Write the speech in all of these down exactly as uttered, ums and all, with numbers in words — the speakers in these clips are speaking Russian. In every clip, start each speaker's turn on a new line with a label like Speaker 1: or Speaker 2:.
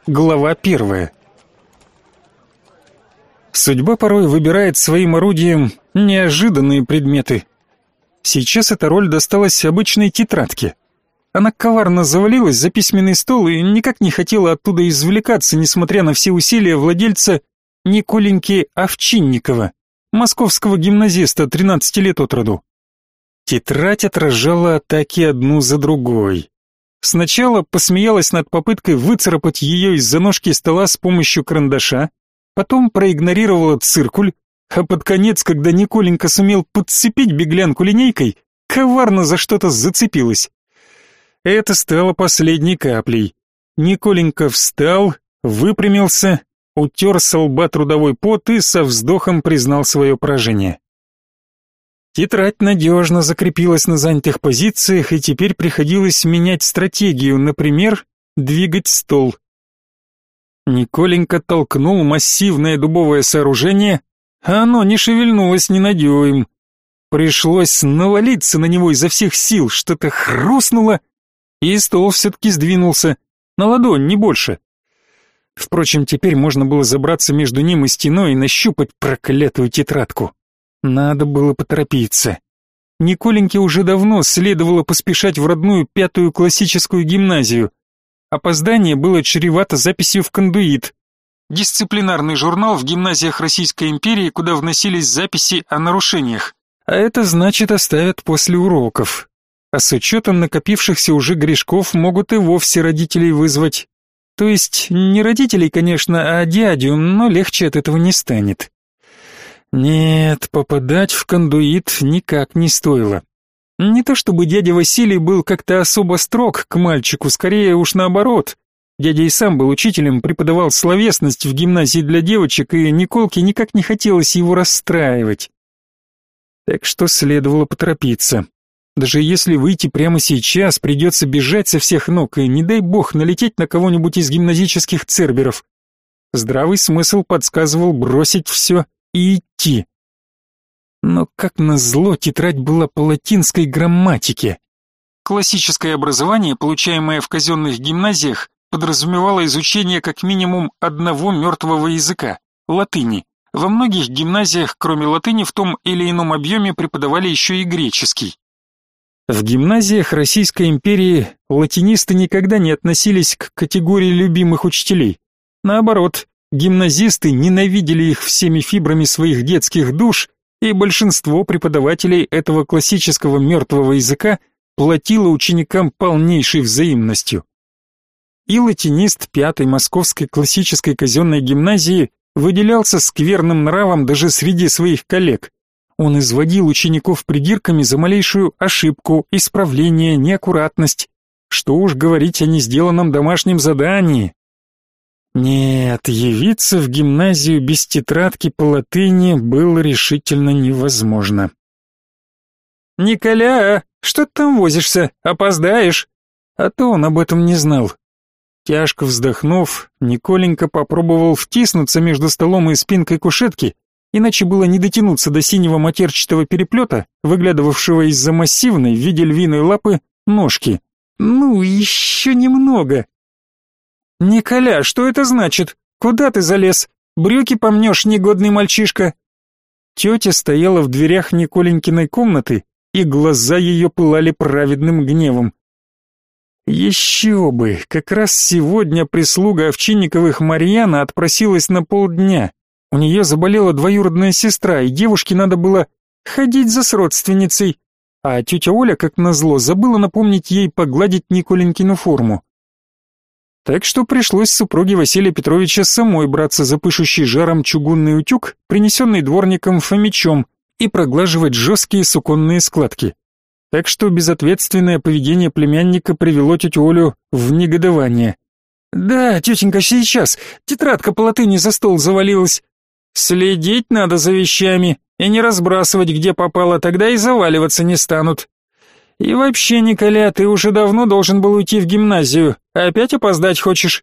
Speaker 1: Глава первая. Судьба порой выбирает своим орудием неожиданные предметы. Сейчас эта роль досталась обычной тетрадке. Она коварно завалилась за письменный стол и никак не хотела оттуда извлекаться, несмотря на все усилия владельца Николеньки Овчинникова, московского гимназиста, тринадцати лет от роду. Тетрадь отражала атаки одну за другой. Сначала посмеялась над попыткой выцарапать ее из-за ножки стола с помощью карандаша, потом проигнорировала циркуль, а под конец, когда Николенька сумел подцепить беглянку линейкой, коварно за что-то зацепилась. Это стало последней каплей. Николенька встал, выпрямился, утер со лба трудовой пот и со вздохом признал свое поражение. Тетрадь надежно закрепилась на занятых позициях, и теперь приходилось менять стратегию, например, двигать стол. Николенька толкнул массивное дубовое сооружение, а оно не шевельнулось ни на дюйм. Пришлось навалиться на него изо всех сил, что-то хрустнуло, и стол все-таки сдвинулся, на ладонь, не больше. Впрочем, теперь можно было забраться между ним и стеной и нащупать проклятую тетрадку. Надо было поторопиться. Николеньке уже давно следовало поспешать в родную пятую классическую гимназию. Опоздание было чревато записью в кондуит. Дисциплинарный журнал в гимназиях Российской империи, куда вносились записи о нарушениях. А это значит, оставят после уроков. А с учетом накопившихся уже грешков могут и вовсе родителей вызвать. То есть не родителей, конечно, а дядю, но легче от этого не станет. Нет, попадать в кондуит никак не стоило. Не то чтобы дядя Василий был как-то особо строг к мальчику, скорее уж наоборот. Дядя и сам был учителем, преподавал словесность в гимназии для девочек, и Николке никак не хотелось его расстраивать. Так что следовало поторопиться. Даже если выйти прямо сейчас, придется бежать со всех ног, и не дай бог налететь на кого-нибудь из гимназических церберов. Здравый смысл подсказывал бросить все и идти. Но, как назло, тетрадь была по латинской грамматике. Классическое образование, получаемое в казенных гимназиях, подразумевало изучение как минимум одного мертвого языка – латыни. Во многих гимназиях, кроме латыни, в том или ином объеме преподавали еще и греческий. В гимназиях Российской империи латинисты никогда не относились к категории любимых учителей. Наоборот, гимназисты ненавидели их всеми фибрами своих детских душ, и большинство преподавателей этого классического мертвого языка платило ученикам полнейшей взаимностью. И латинист пятой Московской классической казенной гимназии выделялся скверным нравом даже среди своих коллег. Он изводил учеников придирками за малейшую ошибку, исправление, неаккуратность. Что уж говорить о несделанном домашнем задании. Нет, явиться в гимназию без тетрадки по латыни было решительно невозможно. «Николя, что ты там возишься? Опоздаешь?» А то он об этом не знал. Тяжко вздохнув, Николенька попробовал втиснуться между столом и спинкой кушетки, иначе было не дотянуться до синего матерчатого переплета, выглядывавшего из-за массивной в виде львиной лапы ножки. Ну, еще немного. «Николя, что это значит? Куда ты залез? Брюки помнешь, негодный мальчишка!» Тетя стояла в дверях Николенькиной комнаты, и глаза ее пылали праведным гневом. Еще бы, как раз сегодня прислуга Овчинниковых Марьяна отпросилась на полдня. У нее заболела двоюродная сестра, и девушке надо было ходить за сродственницей, а тетя Оля, как назло, забыла напомнить ей погладить Николенькину форму. Так что пришлось супруге Василия Петровича самой браться за пышущий жаром чугунный утюг, принесенный дворником Фомичом, и проглаживать жесткие суконные складки. Так что безответственное поведение племянника привело тетю Олю в негодование. «Да, тетенька, сейчас. Тетрадка по латыни за стол завалилась. Следить надо за вещами и не разбрасывать, где попало, тогда и заваливаться не станут. И вообще, Николя, ты уже давно должен был уйти в гимназию, а опять опоздать хочешь?»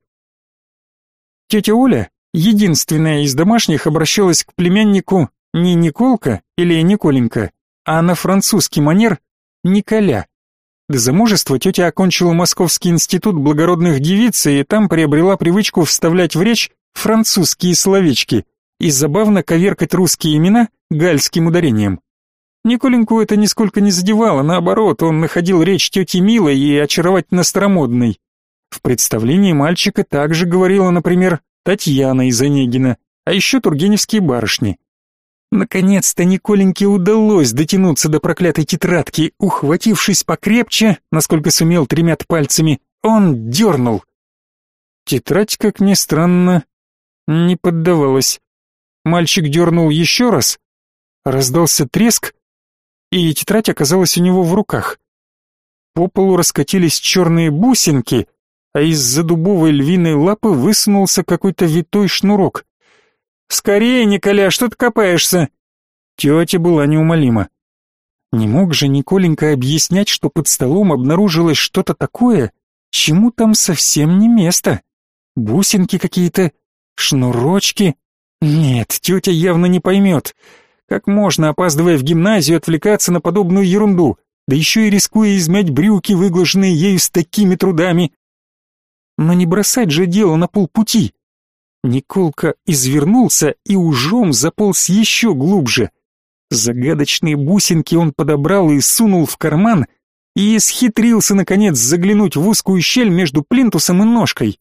Speaker 1: Тетя Оля, единственная из домашних, обращалась к племяннику не Николка или Николенька, а на французский манер Николя. До замужества тетя окончила Московский институт благородных девиц и там приобрела привычку вставлять в речь французские словечки и забавно коверкать русские имена гальским ударением. Николеньку это нисколько не задевало, наоборот, он находил речь тети милой и очаровательно старомодной. В представлении мальчика также говорила, например, Татьяна из Онегина, а еще тургеневские барышни. Наконец-то Николеньке удалось дотянуться до проклятой тетрадки. Ухватившись покрепче, насколько сумел тремя пальцами, он дернул. Тетрадь, как ни странно, не поддавалась. Мальчик дернул еще раз, раздался треск, и тетрадь оказалась у него в руках. По полу раскатились черные бусинки, а из-за дубовой львиной лапы высунулся какой-то витой шнурок. «Скорее, Николя, что ты копаешься?» Тетя была неумолима. Не мог же Николенька объяснять, что под столом обнаружилось что-то такое, чему там совсем не место. Бусинки какие-то, шнурочки. Нет, тетя явно не поймет. Как можно, опаздывая в гимназию, отвлекаться на подобную ерунду, да еще и рискуя измять брюки, выглаженные ею с такими трудами? Но не бросать же дело на полпути. Николка извернулся и ужом заполз еще глубже. Загадочные бусинки он подобрал и сунул в карман, и исхитрился, наконец, заглянуть в узкую щель между плинтусом и ножкой.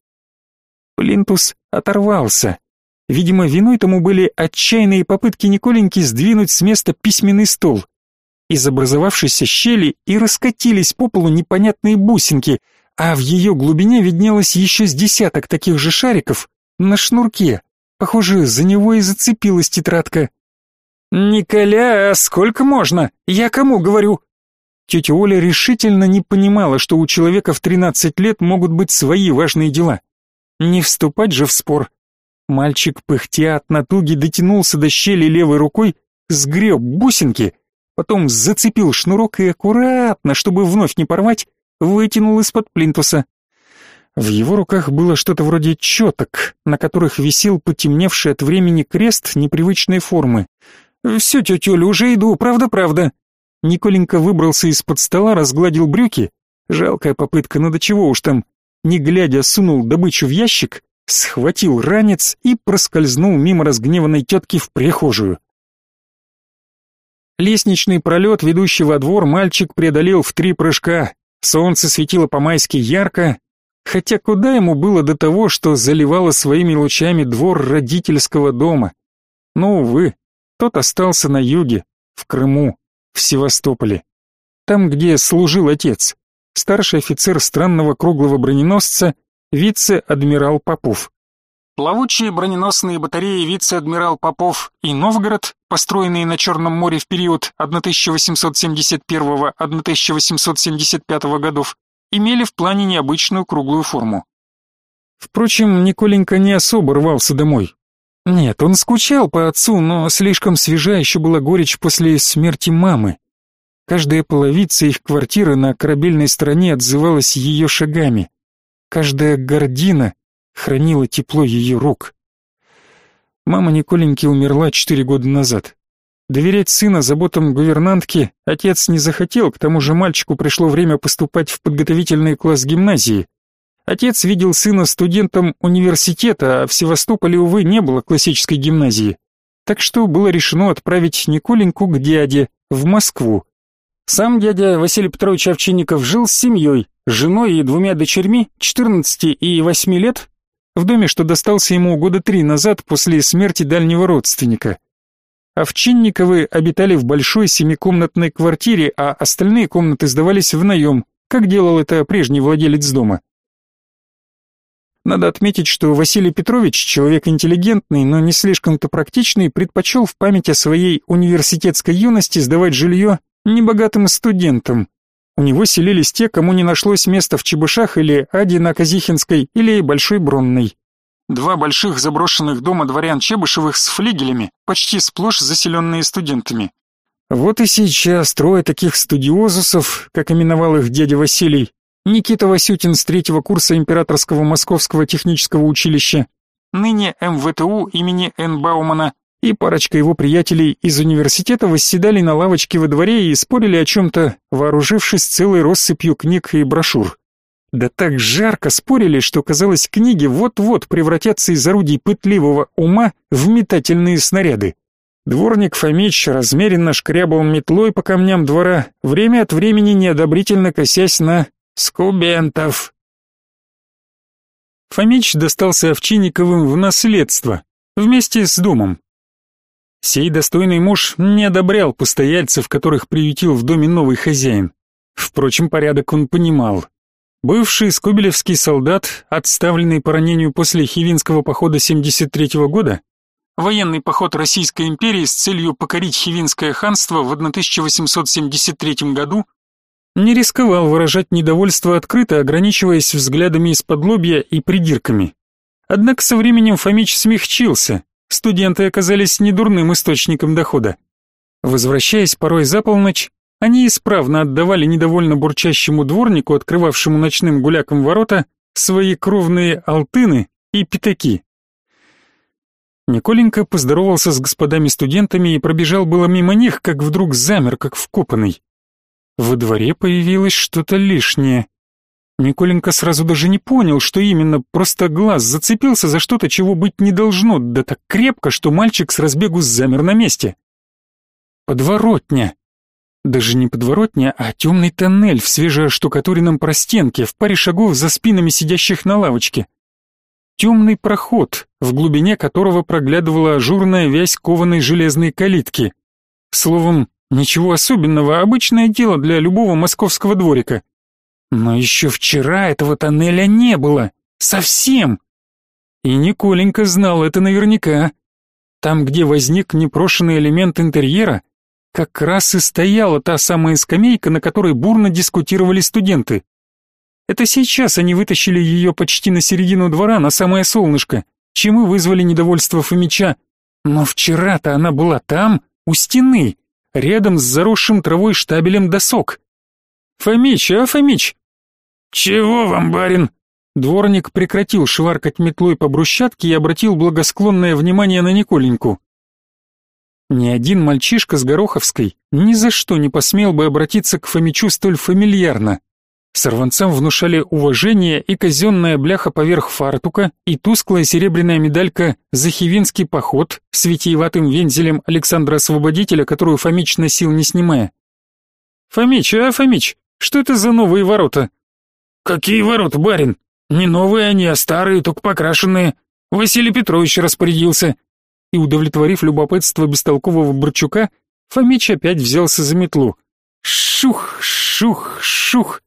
Speaker 1: Плинтус оторвался. Видимо, виной тому были отчаянные попытки Николеньки сдвинуть с места письменный стол. Из образовавшейся щели и раскатились по полу непонятные бусинки, а в ее глубине виднелось еще с десяток таких же шариков на шнурке. Похоже, за него и зацепилась тетрадка. «Николя, сколько можно? Я кому говорю?» Тетя Оля решительно не понимала, что у человека в тринадцать лет могут быть свои важные дела. Не вступать же в спор. Мальчик, пыхтя от натуги, дотянулся до щели левой рукой, сгреб бусинки, потом зацепил шнурок и аккуратно, чтобы вновь не порвать, вытянул из-под плинтуса. В его руках было что-то вроде четок, на которых висел потемневший от времени крест непривычной формы. «Все, тетя Оля, уже иду, правда-правда». Николенька выбрался из-под стола, разгладил брюки. Жалкая попытка, но до чего уж там. Не глядя, сунул добычу в ящик, схватил ранец и проскользнул мимо разгневанной тетки в прихожую. Лестничный пролет, ведущий во двор, мальчик преодолел в три прыжка. Солнце светило по-майски ярко, хотя куда ему было до того, что заливало своими лучами двор родительского дома. Но, увы, тот остался на юге, в Крыму, в Севастополе. Там, где служил отец, старший офицер странного круглого броненосца, вице-адмирал Попов. Плавучие броненосные батареи вице-адмирал Попов и Новгород, построенные на Черном море в период тысяча восемьсот семьдесят первого — тысяча восемьсот семьдесят пятого годов, имели в плане необычную круглую форму. Впрочем, Николенька не особо рвался домой. Нет, он скучал по отцу, но слишком свежа еще была горечь после смерти мамы. Каждая половица их квартиры на корабельной стороне отзывалась ее шагами. Каждая гардина хранила тепло ее рук. Мама Николеньки умерла четыре года назад. Доверять сына заботам гувернантки отец не захотел, к тому же мальчику пришло время поступать в подготовительный класс гимназии. Отец видел сына студентом университета, а в Севастополе, увы, не было классической гимназии. Так что было решено отправить Николеньку к дяде, в Москву. Сам дядя Василий Петрович Овчинников жил с семьей, женой и двумя дочерьми, четырнадцати и восьми лет, в доме, что достался ему года три назад после смерти дальнего родственника. Овчинниковы обитали в большой семикомнатной квартире, а остальные комнаты сдавались в наем, как делал это прежний владелец дома. Надо отметить, что Василий Петрович, человек интеллигентный, но не слишком-то практичный, предпочел в память о своей университетской юности сдавать жилье небогатым студентам. У него селились те, кому не нашлось места в Чебышах или Аде на Казихинской или Большой Бронной. Два больших заброшенных дома дворян Чебышевых с флигелями, почти сплошь заселенные студентами. Вот и сейчас трое таких студиозусов, как именовал их дядя Василий, Никита Васютин с третьего курса Императорского Московского технического училища, ныне эм вэ тэ у имени Н. Баумана, и парочка его приятелей из университета восседали на лавочке во дворе и спорили о чем-то, вооружившись целой россыпью книг и брошюр. Да так жарко спорили, что, казалось, книги вот-вот превратятся из орудий пытливого ума в метательные снаряды. Дворник Фомич размеренно шкрябал метлой по камням двора, время от времени неодобрительно косясь на скубентов. Фомич достался Овчинниковым в наследство, вместе с домом. Сей достойный муж не одобрял постояльцев, которых приютил в доме новый хозяин. Впрочем, порядок он понимал. Бывший скобелевский солдат, отставленный по ранению после Хивинского похода семьдесят третьего года, военный поход Российской империи с целью покорить Хивинское ханство в тысяча восемьсот семьдесят третьем году, не рисковал выражать недовольство открыто, ограничиваясь взглядами из-под лобья и придирками. Однако со временем Фомич смягчился, студенты оказались недурным источником дохода. Возвращаясь порой за полночь, они исправно отдавали недовольно бурчащему дворнику, открывавшему ночным гулякам ворота, свои кровные алтыны и пятаки. Николенька поздоровался с господами-студентами и пробежал было мимо них, как вдруг замер, как вкопанный. Во дворе появилось что-то лишнее. Николенька сразу даже не понял, что именно, просто глаз зацепился за что-то, чего быть не должно, да так крепко, что мальчик с разбегу замер на месте. Подворотня. Даже не подворотня, а темный тоннель в свежеоштукатуренном простенке, в паре шагов за спинами сидящих на лавочке. Темный проход, в глубине которого проглядывала ажурная вязь кованой железной калитки. Словом, ничего особенного, обычное дело для любого московского дворика. Но еще вчера этого тоннеля не было. Совсем. И Николенька знал это наверняка. Там, где возник непрошенный элемент интерьера, как раз и стояла та самая скамейка, на которой бурно дискутировали студенты. Это сейчас они вытащили ее почти на середину двора, на самое солнышко, чем и вызвали недовольство Фомича. Но вчера-то она была там, у стены, рядом с заросшим травой штабелем досок. «Фомич, а, Фомич?» «Чего вам, барин?» Дворник прекратил шваркать метлой по брусчатке и обратил благосклонное внимание на Николеньку. Ни один мальчишка с Гороховской ни за что не посмел бы обратиться к Фомичу столь фамильярно. Сорванцам внушали уважение и казенная бляха поверх фартука, и тусклая серебряная медалька «За Хивинский поход» с витиеватым вензелем Александра Освободителя, которую Фомич носил не снимая. «Фомич, а, Фомич, что это за новые ворота?» «Какие ворота, барин? Не новые они, а старые, только покрашенные. Василий Петрович распорядился». И, удовлетворив любопытство бестолкового Борчука, Фомич опять взялся за метлу. Шух, шух, шух.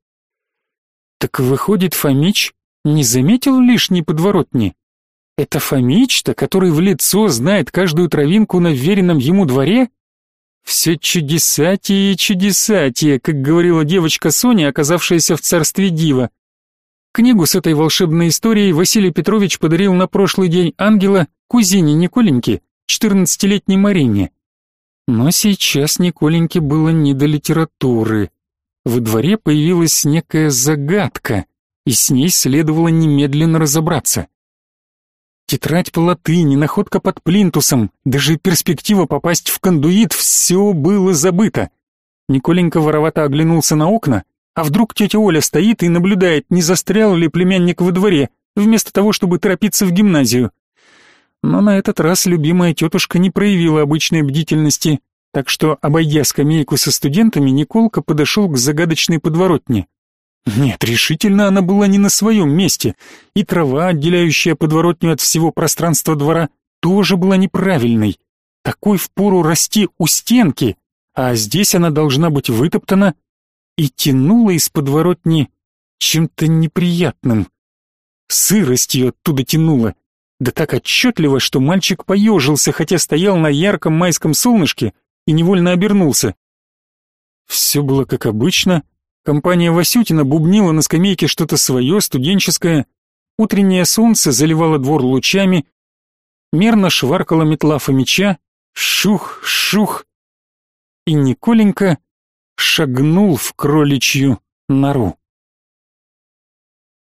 Speaker 1: Так выходит, Фомич не заметил лишней подворотни? Это Фомич-то, который в лицо знает каждую травинку на вверенном ему дворе? Все чудесатие и чудесатие, как говорила девочка Соня, оказавшаяся в царстве дива. Книгу с этой волшебной историей Василий Петрович подарил на прошлый день ангела кузине Николеньки, четырнадцатилетней Марине. Но сейчас Николеньке было не до литературы. Во дворе появилась некая загадка, и с ней следовало немедленно разобраться. Тетрадь по латыни, находка под плинтусом, даже перспектива попасть в кондуит — все было забыто. Николенька воровато оглянулся на окна, а вдруг тетя Оля стоит и наблюдает, не застрял ли племянник во дворе, вместо того, чтобы торопиться в гимназию. Но на этот раз любимая тетушка не проявила обычной бдительности, так что, обойдя скамейку со студентами, Николка подошел к загадочной подворотне. Нет, решительно она была не на своем месте, и трава, отделяющая подворотню от всего пространства двора, тоже была неправильной. Такой впору расти у стенки, а здесь она должна быть вытоптана, и тянула из подворотни чем-то неприятным. Сыростью оттуда тянуло, да так отчетливо, что мальчик поежился, хотя стоял на ярком майском солнышке и невольно обернулся. Все было как обычно. Компания Васютина бубнила на скамейке что-то свое, студенческое. Утреннее солнце заливало двор лучами. Мерно шваркала метла Фомича. Шух, шух. И Николенька шагнул в кроличью нору.